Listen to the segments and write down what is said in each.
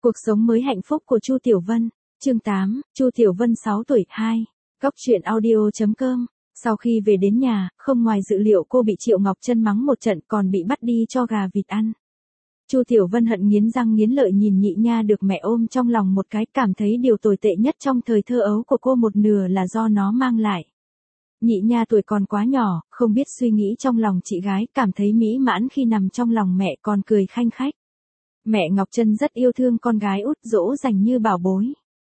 Cuộc sống mới hạnh phúc của Chu Tiểu Vân. Chương 8, Chu Tiểu Vân 6 tuổi 2. Góc truyện audio.com. Sau khi về đến nhà, không ngoài dự liệu cô bị Triệu Ngọc Trân mắng một trận còn bị bắt đi cho gà vịt ăn. Chu Tiểu Vân hận nghiến răng nghiến lợi nhìn nhị nha được mẹ ôm trong lòng một cái, cảm thấy điều tồi tệ nhất trong thời thơ ấu của cô một nửa là do nó mang lại. Nhị nha tuổi còn quá nhỏ, không biết suy nghĩ trong lòng chị gái, cảm thấy mỹ mãn khi nằm trong lòng mẹ còn cười khanh khách. Mẹ Ngọc Trân rất yêu thương con gái út, dỗ dành như bảo bối.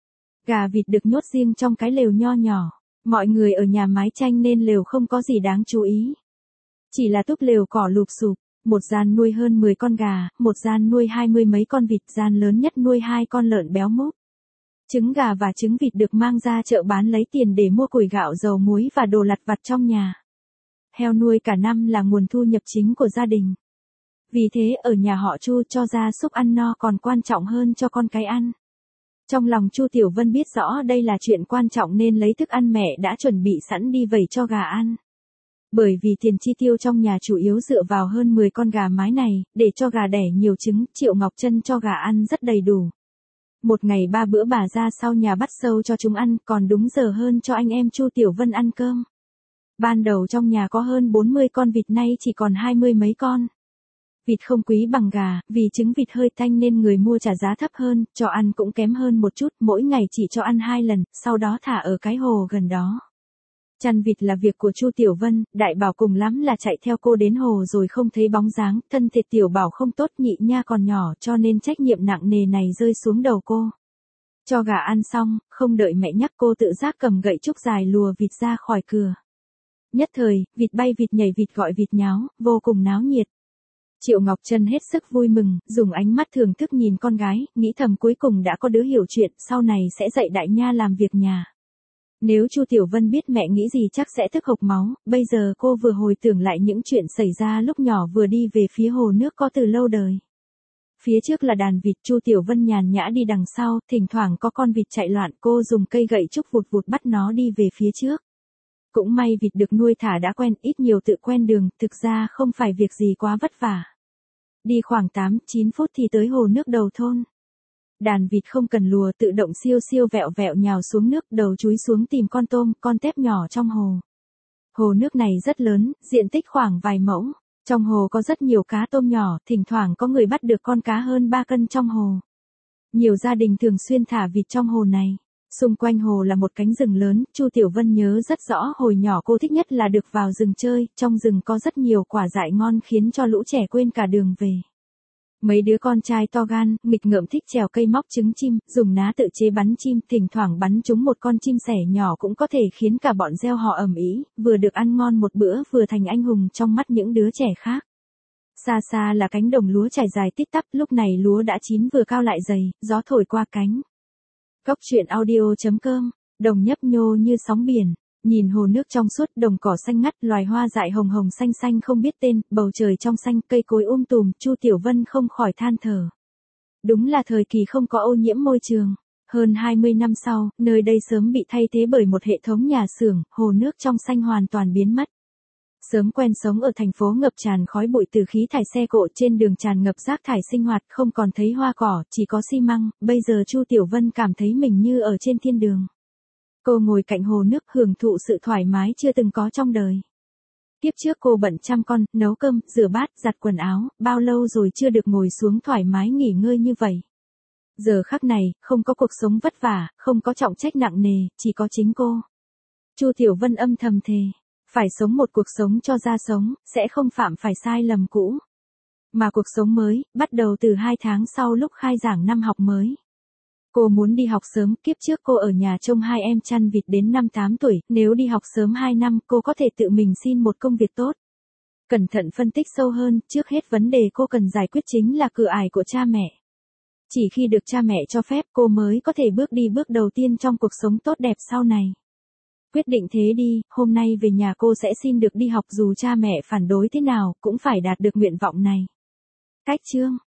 Gà vịt được nhốt riêng trong cái lều nho nhỏ. Mọi người ở nhà mái tranh nên lều không có gì đáng chú ý. Chỉ là túp lều cỏ lụp xụp, một gian nuôi hơn 10 con gà, một gian nuôi 20 mấy con vịt, gian lớn nhất nuôi 2 con lợn béo múp. Trứng gà và trứng vịt được mang ra chợ bán lấy tiền để mua củi gạo, dầu muối và đồ lặt vặt trong nhà. Heo nuôi cả năm là nguồn thu nhập chính của gia đình. Vì thế ở nhà họ Chu cho gia súc ăn no còn quan trọng hơn cho con cái ăn. Trong lòng Chu Tiểu Vân biết rõ đây là chuyện quan trọng nên lấy thức ăn mẹ đã chuẩn bị sẵn đi vẩy cho gà ăn. Bởi vì tiền chi tiêu trong nhà chủ yếu dựa vào hơn 10 con gà mái này, để cho gà đẻ nhiều trứng, Triệu Ngọc Trân cho gà ăn rất đầy đủ. Một ngày 3 bữa bà ra sau nhà bắt sâu cho chúng ăn, còn đúng giờ hơn cho anh em Chu Tiểu Vân ăn cơm. Ban đầu trong nhà có hơn 40 con vịt, nay chỉ còn 20 mấy con. Vịt không quý bằng gà, vì trứng vịt hơi tanh nên người mua trả giá thấp hơn, cho ăn cũng kém hơn một chút, mỗi ngày chỉ cho ăn 2 lần, sau đó thả ở cái hồ gần đó. Chăn vịt là việc của Chu Tiểu Vân, Đại Bảo cùng lắm là chạy theo cô đến hồ rồi không thấy bóng dáng, thân thể Tiểu Bảo không tốt, nhị nha còn nhỏ cho nên trách nhiệm nặng nề này rơi xuống đầu cô. Cho gà ăn xong, không đợi mẹ nhắc cô tự giác cầm gậy trúc dài lùa vịt ra khỏi cửa. Nhất thời, vịt bay vịt nhảy, vịt gọi vịt nháo, vô cùng náo nhiệt. Triệu Ngọc Trân hết sức vui mừng, dùng ánh mắt thưởng thức nhìn con gái, nghĩ thầm cuối cùng đã có đứa hiểu chuyện, sau này sẽ dạy đại nha làm việc nhà. Nếu Chu Tiểu Vân biết mẹ nghĩ gì chắc sẽ tức hộc máu, bây giờ cô vừa hồi tưởng lại những chuyện xảy ra lúc nhỏ, vừa đi về phía hồ nước có từ lâu đời. Phía trước là đàn vịt, Chu Tiểu Vân nhàn nhã đi đằng sau, thỉnh thoảng có con vịt chạy loạn, cô dùng cây gậy trúc vụt vụt bắt nó đi về phía trước. Cũng may vịt được nuôi thả đã quen, ít nhiều tự quen đường, thực ra không phải việc gì quá vất vả. Đi khoảng 8-9 phút thì tới hồ nước đầu thôn. Đàn vịt không cần lùa, tự động siêu siêu vẹo vẹo nhào xuống nước, đầu chúi xuống tìm con tôm, con tép nhỏ trong hồ. Hồ nước này rất lớn, diện tích khoảng vài mẫu. Trong hồ có rất nhiều cá tôm nhỏ, thỉnh thoảng có người bắt được con cá hơn 3 cân trong hồ. Nhiều gia đình thường xuyên thả vịt trong hồ này. Xung quanh hồ là một cánh rừng lớn, Chu Tiểu Vân nhớ rất rõ hồi nhỏ cô thích nhất là được vào rừng chơi, trong rừng có rất nhiều quả dại ngon khiến cho lũ trẻ quên cả đường về. Mấy đứa con trai to gan, nghịch ngợm thích trèo cây móc trứng chim, dùng ná tự chế bắn chim, thỉnh thoảng bắn trúng một con chim sẻ nhỏ cũng có thể khiến cả bọn reo hò ầm ĩ, vừa được ăn ngon một bữa vừa thành anh hùng trong mắt những đứa trẻ khác. Xa xa là cánh đồng lúa trải dài tít tắp, lúc này lúa đã chín vừa cao lại dày, gió thổi qua cánh. Góc truyện audio.com, đồng nhấp nhô như sóng biển, nhìn hồ nước trong suốt, đồng cỏ xanh ngắt, loài hoa dại hồng hồng xanh xanh không biết tên, bầu trời trong xanh, cây cối tùm, Chu Tiểu Vân không khỏi than thở. Đúng là thời kỳ không có ô nhiễm môi trường. Hơn 20 năm sau, nơi đây sớm bị thay thế bởi một hệ thống nhà xưởng, hồ nước trong xanh hoàn toàn biến mất. Sớm quen sống ở thành phố ngập tràn khói bụi từ khí thải xe cộ, trên đường tràn ngập rác thải sinh hoạt, không còn thấy hoa cỏ, chỉ có xi măng, bây giờ Chu Tiểu Vân cảm thấy mình như ở trên thiên đường. Cô ngồi cạnh hồ nước hưởng thụ sự thoải mái chưa từng có trong đời. Tiếp trước cô bận chăm con, nấu cơm, rửa bát, giặt quần áo, bao lâu rồi chưa được ngồi xuống thoải mái nghỉ ngơi như vậy. Giờ khắc này, không có cuộc sống vất vả, không có trọng trách nặng nề, chỉ có chính cô. Chu Tiểu Vân âm thầm thề. Phải sống một cuộc sống cho ra sống, sẽ không phạm phải sai lầm cũ. Mà cuộc sống mới, bắt đầu từ 2 tháng sau lúc khai giảng năm học mới. Cô muốn đi học sớm, kiếp trước cô ở nhà trông 2 em chăn vịt đến năm 8 tuổi, nếu đi học sớm 2 năm cô có thể tự mình xin một công việc tốt. Cẩn thận phân tích sâu hơn, trước hết vấn đề cô cần giải quyết chính là cửa ải của cha mẹ. Chỉ khi được cha mẹ cho phép cô mới có thể bước đi bước đầu tiên trong cuộc sống tốt đẹp sau này. Quyết định thế đi, hôm nay về nhà cô sẽ xin được đi học dù cha mẹ phản đối thế nào, cũng phải đạt được nguyện vọng này. Cách chương